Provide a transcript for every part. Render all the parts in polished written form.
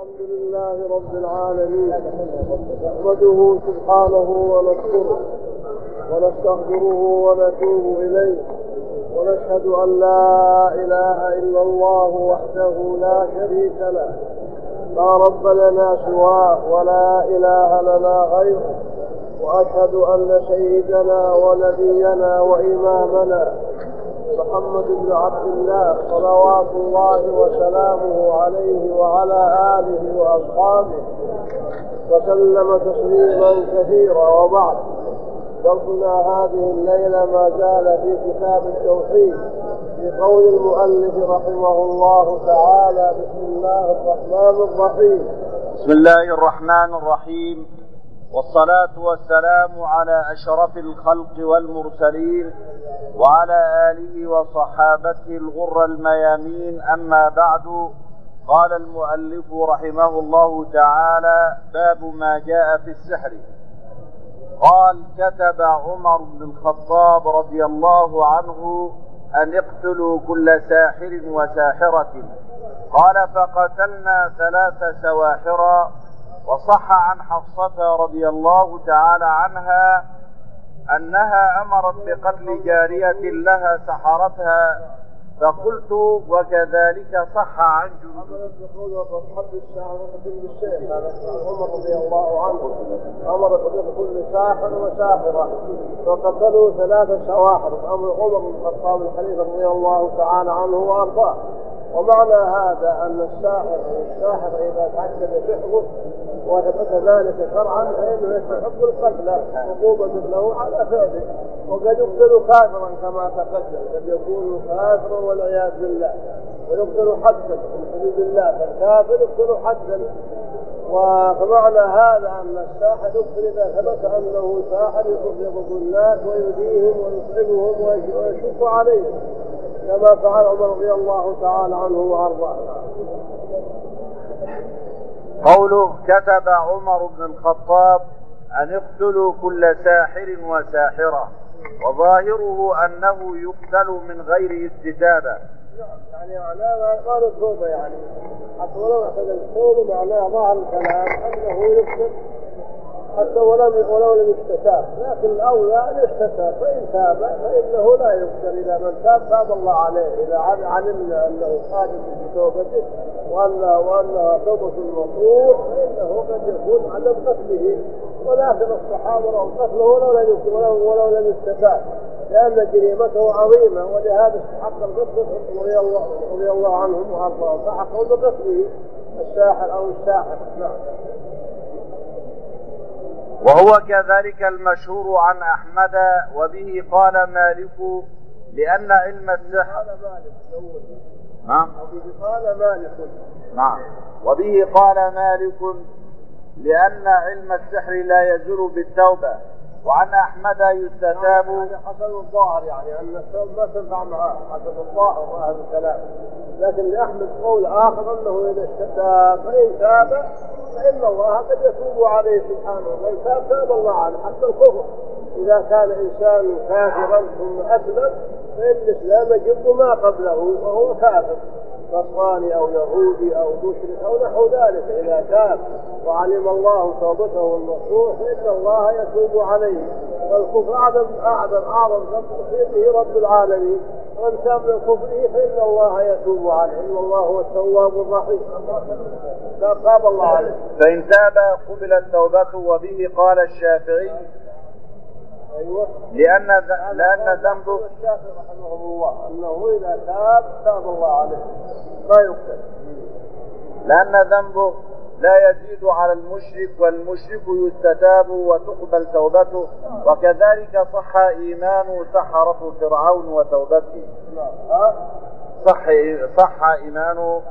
الحمد لله رب العالمين، نحمده سبحانه ونشكره ونستغفره ونتوب إليه، ونشهد أن لا إله إلا الله وحده لا شريك له، لا رب لنا سواه ولا إله لنا غيره، وأشهد أن سيدنا ونبينا وإمامنا محمد بن عبد الله صلوات الله وسلامه عليه وعلى آله وأصحابه وسلم تسليما كثيرا. وبعد، درسنا هذه الليلة ما زال في كتاب التوحيد في قول المؤلف رحمه الله تعالى: بسم الله الرحمن الرحيم. بسم الله الرحمن الرحيم، والصلاة والسلام على أشرف الخلق والمرسلين وعلى آله وصحابته الغر الميامين. أما بعد، قال المؤلف رحمه الله تعالى: باب ما جاء في السحر. قال: كتب عمر بن الخطاب رضي الله عنه أن اقتلوا كل ساحر وساحرة. قال: فقتلنا 3 سواحرا. وصح عن حفصة رضي الله تعالى عنها أنها أمرت بقتل جارية لها سحرتها، فقلت: وكذلك صح عن جندب. عمر رضي الله عنه أمر بقتل كل ساحر وساحرة، فقتلوا 3 سواحر، أمر عمر بن الخطاب الخليفة رضي الله تعالى عنه وأرضاه. ومعنى هذا أن الساحر إذا تعدد سحره وثبت ذلك شرعا فإنه يستحق القتل عقوبة له على فعله، وقد يقتل كافرا كما تقدم، قد يكون كافرا والعياذ بالله، ويقتل حدا من حدود الله، فالكافر يقتل حدا. ومعنى هذا أن الساحر يقتل إذا ثبت أنه ساحر يضرب الناس ويؤذيهم ويطعمهم ويشق عليهم، كما فعل عمر رضي الله تعالى عنه وأرضاه. قوله: كتب عمر بن الخطاب أن اقتلوا كل ساحر وساحرة، وظاهره أنه يقتل من غير استتابة. يعني معناه ما التوبة، يعني حتى ولو أخذ التوبة معناه ظاهر الكلام أنه يقتل حتى ولو لم يستتاب، لكن الأولى أن يستتاب، فإن تاب فإنه لا يقتل. إذا من تاب الله عليه، إذا علمنا أنه صادق في توبته وأنها توبة النصوح فإنه قد يكون عدم قتله، ولكن الصحابة رأوا قتله ولو لم يستتاب، لأن جريمته عظيمة، ولهذا استحق القتل رضي الله عنهم وأرضاهم، فحقوا بقتله الساحر أو الساحر. نعم. وهو كذلك المشهور عن أحمد، وبه قال مالك لأن علم السحر. وبه قال مالك لأن علم السحر لا يزول بالتوبة، وعن أحمد يستتاب. هذا حسن الظاهر، يعني أن التوبة ما تنفع معه، حسن الظاهر وهذا الكلام. لكن لأحمد قول آخر أنه إذا استتاب فإن تاب فإن الله قد يتوب عليه سبحانه، ومن تاب الله عليه. حتى الكفر إذا كان إنسان كافرا ثم أسلم فإن الإسلام يجب ما قبله وهو كافر، نصراني أو يهودي أو مشرك أو نحو ذلك، إذا تاب وعلم الله توبته النصوح فإن الله يتوب عليه. والكفر أعظم ذنب به رب العالمين، ومن تاب من كفره فإن الله يتوب عليه، إن الله هو التواب الرحيم. تاب الله عليه. فإن تاب قبلت توبته. وبه قال الشافعي: أيوة. لأن ذنبه الشافعي رحمه الله أنه إذا تاب الله عليه ما يقتل، لأن ذنبه لا يزيد على المشرك، والمشرك يستتاب وتقبل توبته. وكذلك صح إيمان سحرة فرعون وتوبته. صح إيمان.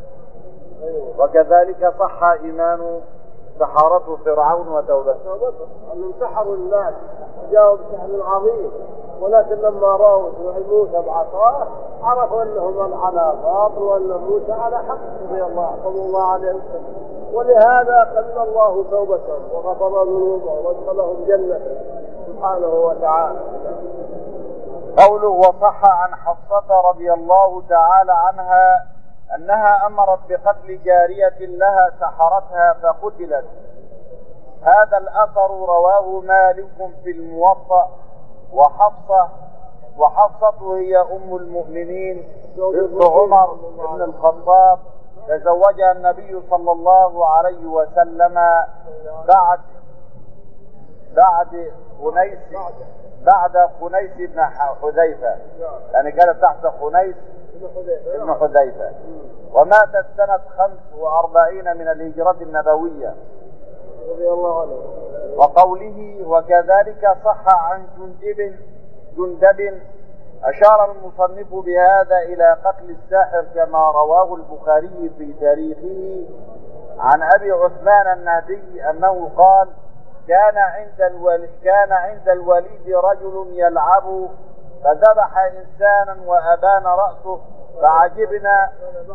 وكذلك صح إيمان سحرة فرعون وتوبته، أنهم سحروا الناس وجاءوا بسحر عظيم، ولكن لما رأوا موسى بعصاه عرفوا أنهم على باطل وأن موسى على حق رضي الله عليه وسلم. ولهذا قبل الله توبتهم وغفر ذنوبهم وادخلهم جنة سبحانه وتعالى. قوله: وصح عن حفصة رضي الله تعالى عنها أنها أمرت بقتل جارية لها سحرتها فقتلت. هذا الأثر رواه مالك في الموطأ، وحفصة هي أم المؤمنين بنت عمر بن الخطاب، تزوجها النبي صلى الله عليه وسلم بعد خنيس بن حذيفة، يعني كانت تحت خنيس بن حذيفة، وماتت سنة 45 من الهجرة النبوية. وقوله وكذلك صح عن جندب أشار المصنف بهذا إلى قتل الساحر كما رواه البخاري في تاريخه عن أبي عثمان النهدي أنه قال كان عند الوليد رجل يلعب فذبح إنسانا وأبان رأسه فعجبنا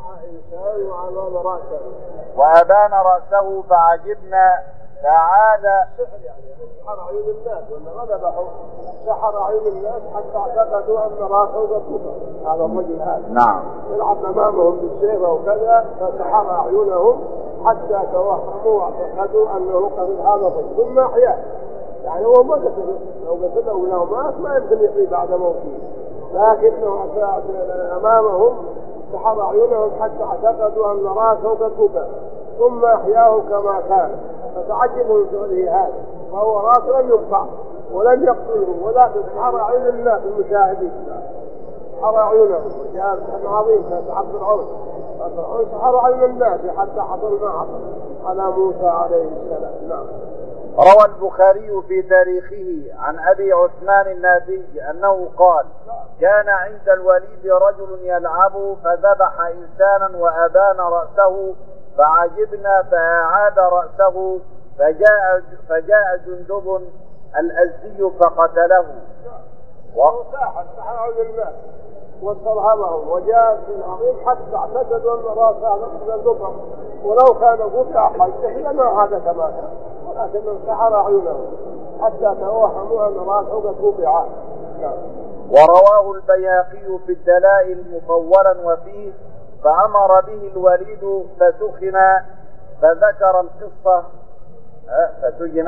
فعاد سحر عيون الناس ولا ذبحوا سحر عيون الناس حتى اعتقدوا ان راسه قد كفر. هذا الرجل هذا نعم يلعب امامهم بالسيف وكذا فسحر عيونهم حتى توهموا واعتقدوا انه قتل هذا الرجل ثم احياه. يعني هو ما قتله، لو قتله ولو مات ما يمكن يحيي بعد موته، لكنه امامهم سحر عيونهم حتى اعتقدوا ان راسه قد كفر ثم احياه كما كان، فتعجبوا من فعله هذا، فهو راس لم يقطع ولم يقتلهم ولكن سحر عيون الناس المشاهدين، سحر عيونهم. وجاء سحر عظيم كان فرعون سحر عيون الناس حتى حصل ما حصل على موسى عليه السلام. نعم. روى البخاري في تاريخه عن أبي عثمان النهدي أنه قال كان عند الوليد رجل يلعب فذبح إنسانا وأبان رأسه فعجبنا فأعاد رأسه فجاء جندب الأزدي فقتله. وهو سحر عيون الناس واسترهبهم وجاء بالعظيم حتى اعتقدوا ان راسه هذا قطع، ولو كان قطع حجه لما هذا كما كان، ولكنه سحر عيونهم حتى توهموا ان راسه قد قطع. ورواه البيهقي في الدلائل مطولا وفيه فأمر به الوليد فسخن فذكر القصة فسجن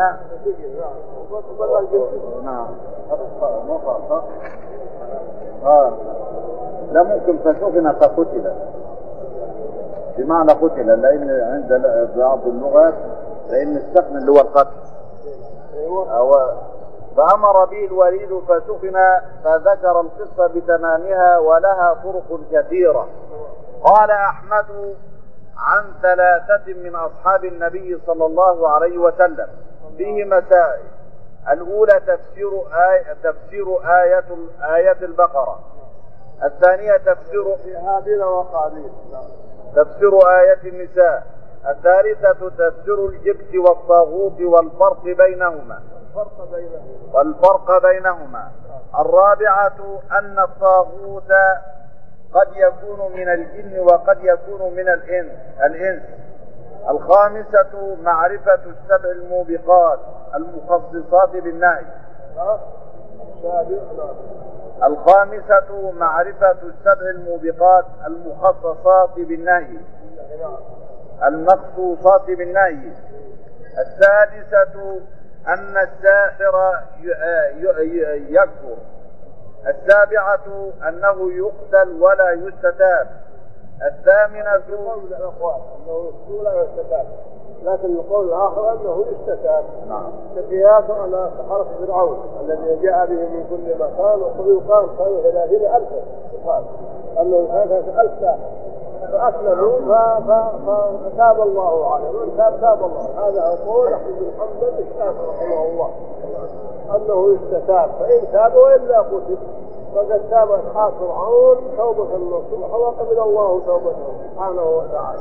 لا ممكن فسخن فقتل بمعنى قتل، لأن عند بعض اللغات لأن السخن اللي هو القتل. فأمر به الوليد فسخن فذكر القصة بتمامها ولها طرق كثيرة. قال أحمد عن 3 من أصحاب النبي صلى الله عليه وسلم فيه مسائل. الأولى تفسير آية البقرة، الثانية تفسير آية النساء، الثالثة تفسير الجبت والطاغوت والفرق بينهما، الرابعة أن الطاغوت قد يكون من الجن وقد يكون من الإنس، الخامسة معرفة السبع الموبقات المخصصات بالنهي، المخصوصات بالنهي، السادسة أن الساحر يكفر، السابعة أنه يقتل ولا يستتاب، الثامنة لكن القول الآخر أنه يستتاب قياسا على سحرة فرعون الذي جاء به من كل مكان، ويقال كانوا 30,000 أنه كان 30,000 ساحر فأسلموا فتاب الله عليهم، من تاب الله. هذا أقول أحمد بن حنبل الشافعي رحمه الله أنه يستتاب، فإن تاب وإلا قتل، فقد تاب أصحاب فرعون توبة نصوحا وقبل الله توبته سبحانه وتعالى.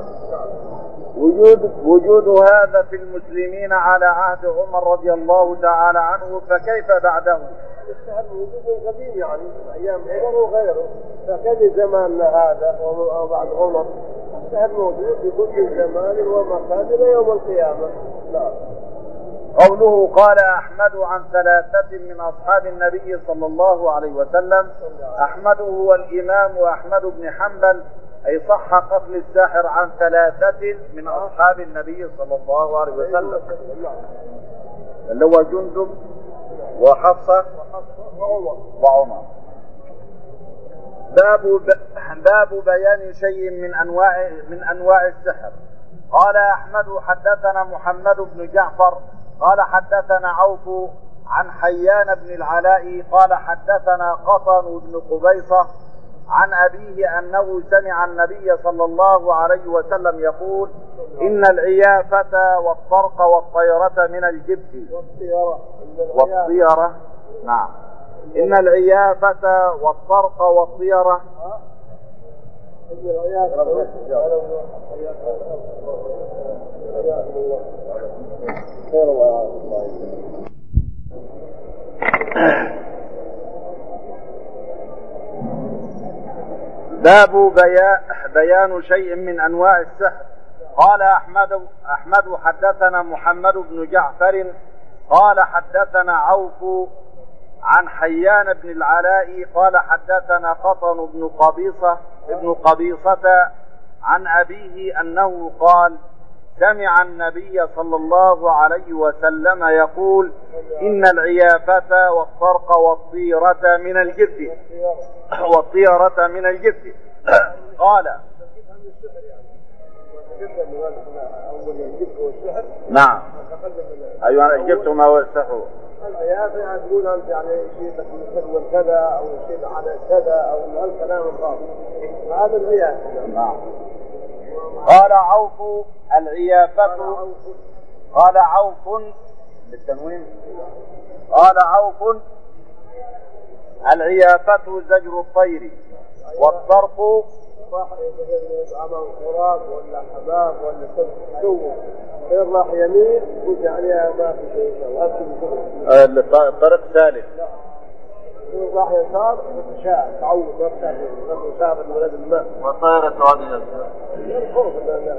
وجود هذا في المسلمين على عهد عمر رضي الله تعالى عنه، فكيف بعده؟ السحر موجود قديم، يعني أيام عمر وغيره، فكان زماننا هذا وبعد عمر السحر موجود في كل زمان ومكان إلى يوم القيامة. لا. قوله قال أحمد عن 3 من أصحاب النبي صلى الله عليه وسلم، أحمد هو الإمام وأحمد بن حنبل أي صح قتل الساحر عن 3 من أصحاب النبي صلى الله عليه وسلم، اللي هو جندب وحفصة وعمر. باب بيان شيء من أنواع السحر. قال أحمد حدثنا محمد بن جعفر قال حدثنا عوف عن حيان بن العلاء قال حدثنا قطن بن قبيصة عن أبيه أنه سمع النبي صلى الله عليه وسلم يقول: إن العيافة والطرق والطيرة من الجبت والطيرة. نعم. إن العيافة والطرق والطيرة باب بيان شيء من أنواع السحر. قال أحمد حدثنا محمد بن جعفر قال حدثنا عوف عن حيان بن العلاء قال حدثنا قطن بن قبيصة عن أبيه أنه قال: سمع النبي صلى الله عليه وسلم يقول: إن العيافة والطرق والطيرة من الجبت والطيرة من الجبت. قال: نعم. أيها الجبت ما هو السحر؟ العيافة يعني تقول أنت يعني شيء مثل كذا أو شيء على كذا أو الكلام الخاص، هذا العيافة. نعم. قال عوف: العيافة. قال عوف بالتنوين. قال عوف: العيافة زجر الطير، والطرق عمل غراب ولا حمام ولا سوء غير راح يمين قلت عليها ما في شيء. الطريق سالك. غير راح يسار شاء تعود نفسه مسافر ولد الماء. والطيرة هذه الخوف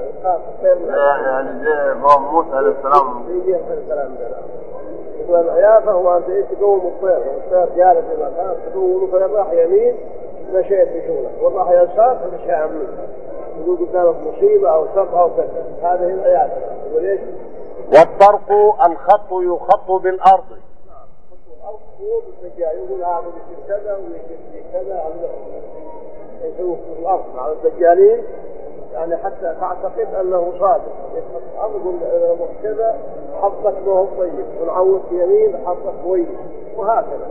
يعني زي موسى عليه السلام. يقول العيافة هو أنت إيش تقوم الطير جالس في مكان تقوم فإن راح يمين مشيت في شغلك والله يسار فمشي عمين. يقول قدامك مصيبة أو شر أو كذا، هذه العيادة. يقول إيش؟ والطرق الخط يخط بالأرض. يقول هذا يشيل كذا ويشيل كذا يسوي في الأرض على الدجالين، يعني حتى تعتقد أنه صادق. يقول كذا حظك ما هو طيب ونعوض يمين حظك كويس وهكذا.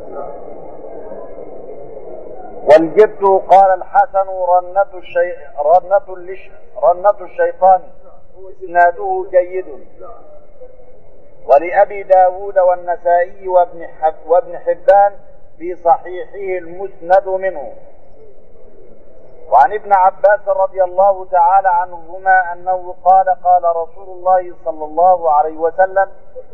والجبت قال الحسن رنة الشيطان إسناده جيد. ولأبي داود والنسائي وابن حبان في صحيحه المسند منه. وعن ابن عباس رضي الله تعالى عنهما أنه قال: قال رسول الله صلى الله عليه وسلم: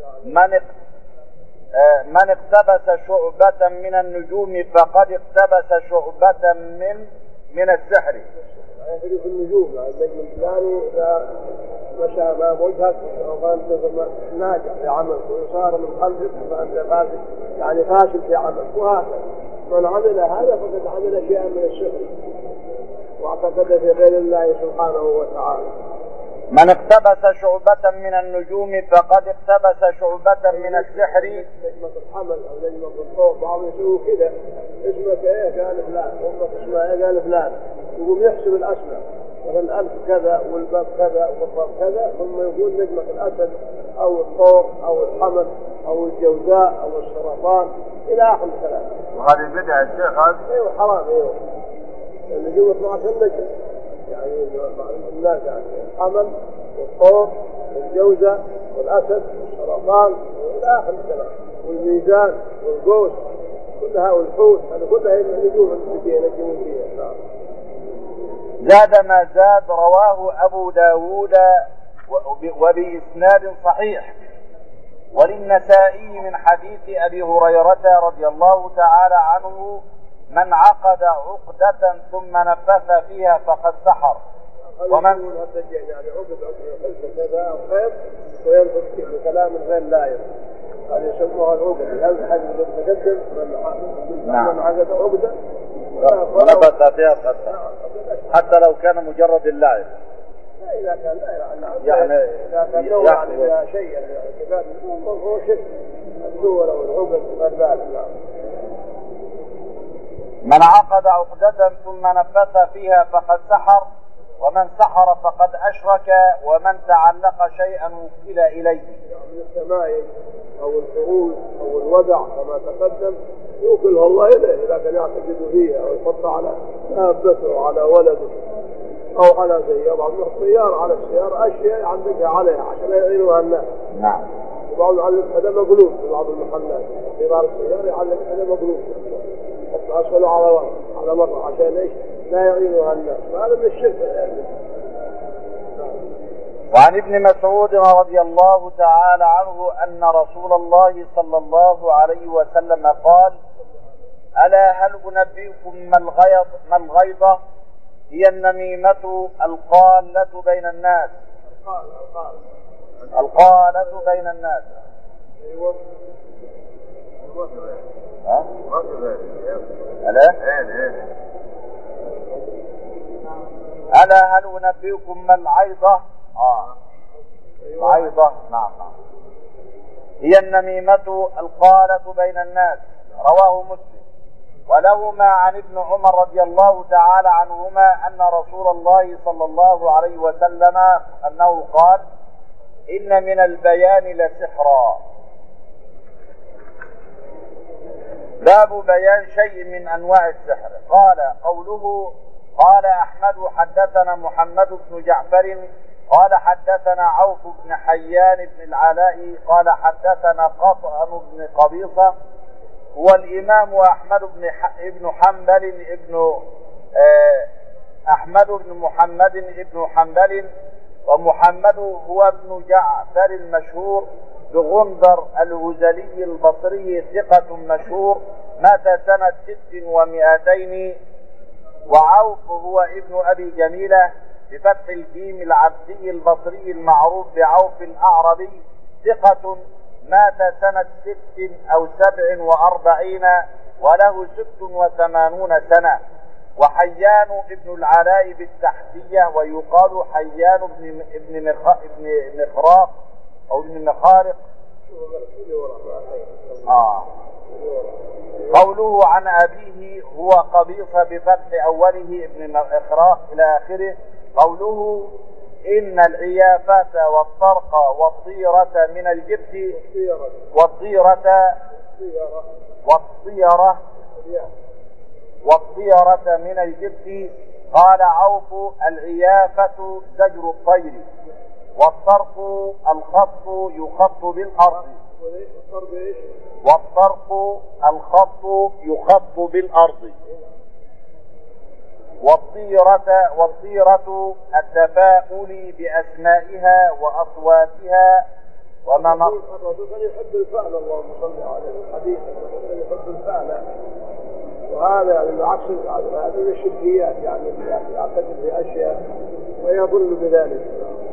من اقتبس شعبة من النجوم فقد اقتبس شعبة من السحر. في النجوم النجم الفلاني إذا مشى أمام وجهك وكان ناجح في عمل وصار من خلفك فأنت فاسد يعني فاشل في عمل. وهكذا من عمل هذا فقد عمل شيئا من السحر واعتقد في غير الله سبحانه وتعالى. من اقتبس شعبة من النجوم فقد اقتبس شعبة من السحر. نجمة الحمل أو نجمة الطوق بعض يسوي كذا اسمك إيه قال فلان أمك اسمها إيه قال فلان، يقوم يحسب الأسماء مثلا الألف كذا والباب كذا والضرب كذا ثم يقول نجمة الأسد أو الطوق أو الحمل أو الجوزاء أو السرطان إلى آخر الكلام. وهذه بدعة الشيخ هذا؟ أيوه حرام. أيوه النجوم 12 نجم يعني الناس يعني الحمل والطوق والجوزة والأسد والسرطان إلى آخر الكلام والميزان والقوس كلها والحوت هذه كلها النجوم التي ينجمون فيها. زاد ما زاد رواه أبو داود وبإسناد صحيح. وللنسائي من حديث أبي هريرة رضي الله تعالى عنه: من عقد عقدة ثم نفث فيها فقد سحر. ومن يعني عقد كذا أو خير وينفث في كلام غير لائق هذه يسموها العقد. هذا الحديث المتقدم من عقد عقدة ونبت فيها القتل حتى لو كان مجرد اللعب. إذا كان يعني إذا كان نوعا فيها شيء كذلك هو شرك الزور أو العقد غير ذلك. من عقد عقدة ثم نفث فيها فقد سحر، ومن سحر فقد أشرك، ومن تعلق شيئا وكل إليه. من التمائم أو الفروج أو الودع كما تقدم يوكله الله إليه إذا كان يعتقد فيها أو يحط على دابته أو على ولده أو على سيارة. من السيارة على السيارة أشياء يعلقها عليها عشان يعينوها الناس. نعم. وبعض يعلق هذا مقلوب في بعض المحلات في دار السيارة يعلق هذا مقلوب أسفله على مرة عشان إيش لا يعينها الناس. فهذا من الشرك يعني. وعن ابن مسعود رضي الله تعالى عنه أن رسول الله صلى الله عليه وسلم قال: ألا هل أنبئكم ما الغيظة؟ هي النميمة القالة بين الناس. القالة بين الناس. ألا هل أنبئكم ما العيظة؟ عيظة. نعم. هي النميمة القالة بين الناس. رواه مسلم. ولهما عن ابن عمر رضي الله تعالى عنهما أن رسول الله صلى الله عليه وسلم أنه قال: إن من البيان لسحرا. باب بيان شيء من أنواع السحر. قال أحمد حدثنا محمد بن جعفر قال حدثنا عوف بن حيان بن العلاء قال حدثنا قطعن بن قبيصة هو الإمام أحمد بن حنبل أحمد بن محمد بن حنبل، ومحمد هو ابن جعفر المشهور بغندر الهذلي البصري ثقة مشهور مات سنة 600. وعوف هو ابن أبي جميلة بفتح الجيم العبدي البصري المعروف بعوف الأعربي ثقة مات سنة 6 أو 47 وله 86 سنة. وحيان ابن العلاء بالتحتية ويقال حيان ابن مخراق أو ابن مخارق. قوله عن أبيه هو قبيصة بفتح أوله ابن مخراق إلى آخره. قوله إن العيافة والطرق والطيرة من الجبت والطيرة من الجبت. قال عوف: العيافة زجر الطير، والطرق الخط يخط بالأرض. والطيرة التفاؤل بأسمائها وأصواتها الرسول كان يحب الفعل. اللهم صل عليه الحديث كان يحب الفعل. وهذا يعني العكس هذه الشركيات يعني يعتقد في أشياء ويضل بذلك.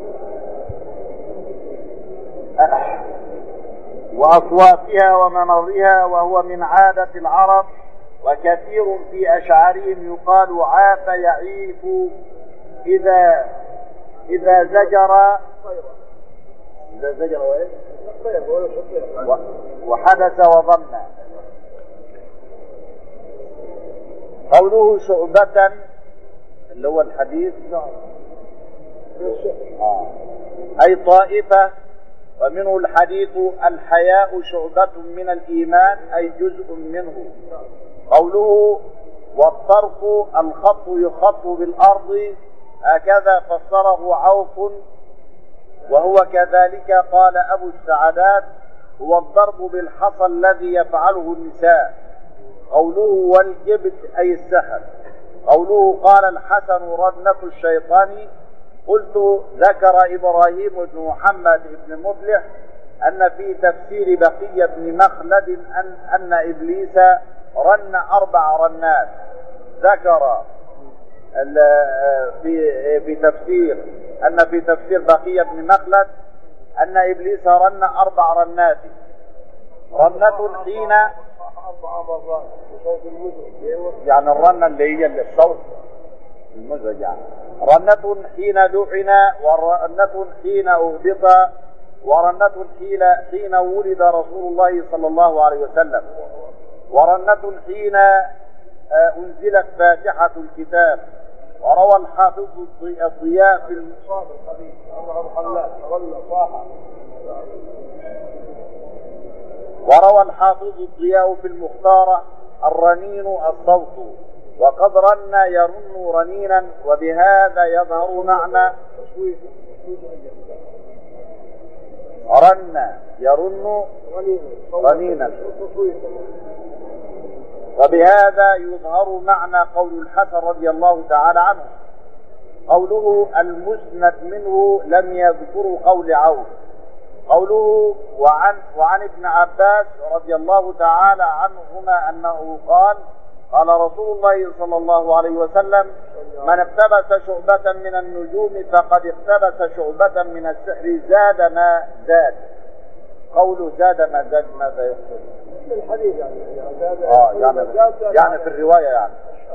وأصواتها ومنظرها، وهو من عادة العرب، وكثير في أشعارهم يقال عاف يعيف إذا زجر وحدث وظن. قوله شعبة اللي هو الحديث أي طائفة. ومنه الحديث: الحياء شعبة من الإيمان أي جزء منه. قوله والطرق الخط يخط بالأرض هكذا فسره عوف، وهو كذلك قال أبو السعدات: هو الضرب بالحصى الذي يفعله النساء. قوله والجبت أي السحر. قوله قال الحسن رنة الشيطان. قلت: ذكر إبراهيم بن محمد بن مفلح أن في تفسير بقية بن مخلد أن إبليس رن 4 رنات. ذكر في تفسير بقية بن مخلد أن إبليس رن 4 رنات. رنة حين 4 مرات بصوت المزج. يعني الرنة اللي هي الصوت المزج يعني. رنة حين لعن، ورنة حين أهبط، ورنة حين ولد رسول الله صلى الله عليه وسلم، ورنة حين أنزلت فاتحة الكتاب. وروى الحافظ الضياء في الصاد الخبيث رنة صاحة. وروى الحافظ الضياء في المختارة الرنين الصوت، وقد رن يرن رنينا، وبهذا يظهر معنى رن يرن رنينا، وبهذا يظهر معنى قول الحسن رضي الله تعالى عنه. قوله المسند منه لم يذكر قول عون. قوله وعن ابن عباس رضي الله تعالى عنهما أنه قال قال رسول الله صلى الله عليه وسلم: من اقتبس شعبة من النجوم فقد اقتبس شعبة من السحر زاد ما زاد. قوله زاد ما زاد ماذا يقصد؟ الحديث يعني في الرواية يعني.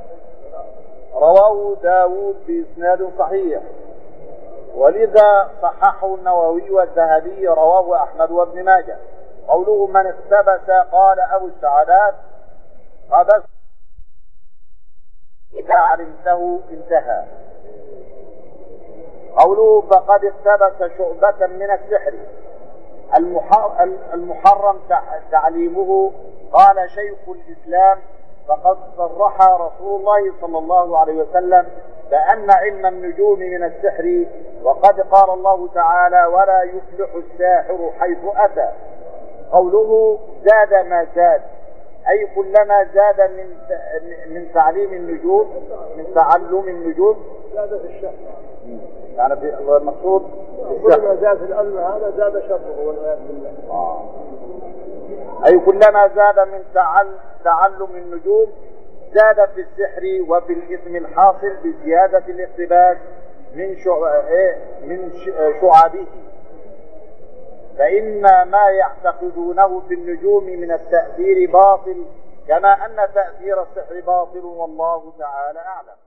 رواه داود بإسناد صحيح، ولذا صححه النووي والذهبي. رواه أحمد وابن ماجه. قوله من اقتبس، قال أبو السعدات: قبس إذا علمته انتهى. قوله فقد اقتبس شعبة من السحر المحرم تعليمه. قال شيخ الإسلام: فقد صرح رسول الله صلى الله عليه وسلم بأن علم النجوم من السحر، وقد قال الله تعالى: ولا يفلح الساحر حيث أتى. قوله زاد ما زاد، أي كلما زاد من تعليم النجوم، من تعلم النجوم زاد في الشهر. يعني المقصود كلما زاد في العلم هذا زاد شره والعياذ بالله. أي كلما زاد من تعلم النجوم زاد في السحر وفي الإثم الحاصل بزيادة الاقتباس من شعبه. فإن ما يعتقدونه في النجوم من التأثير باطل، كما أن تأثير السحر باطل، والله تعالى أعلم.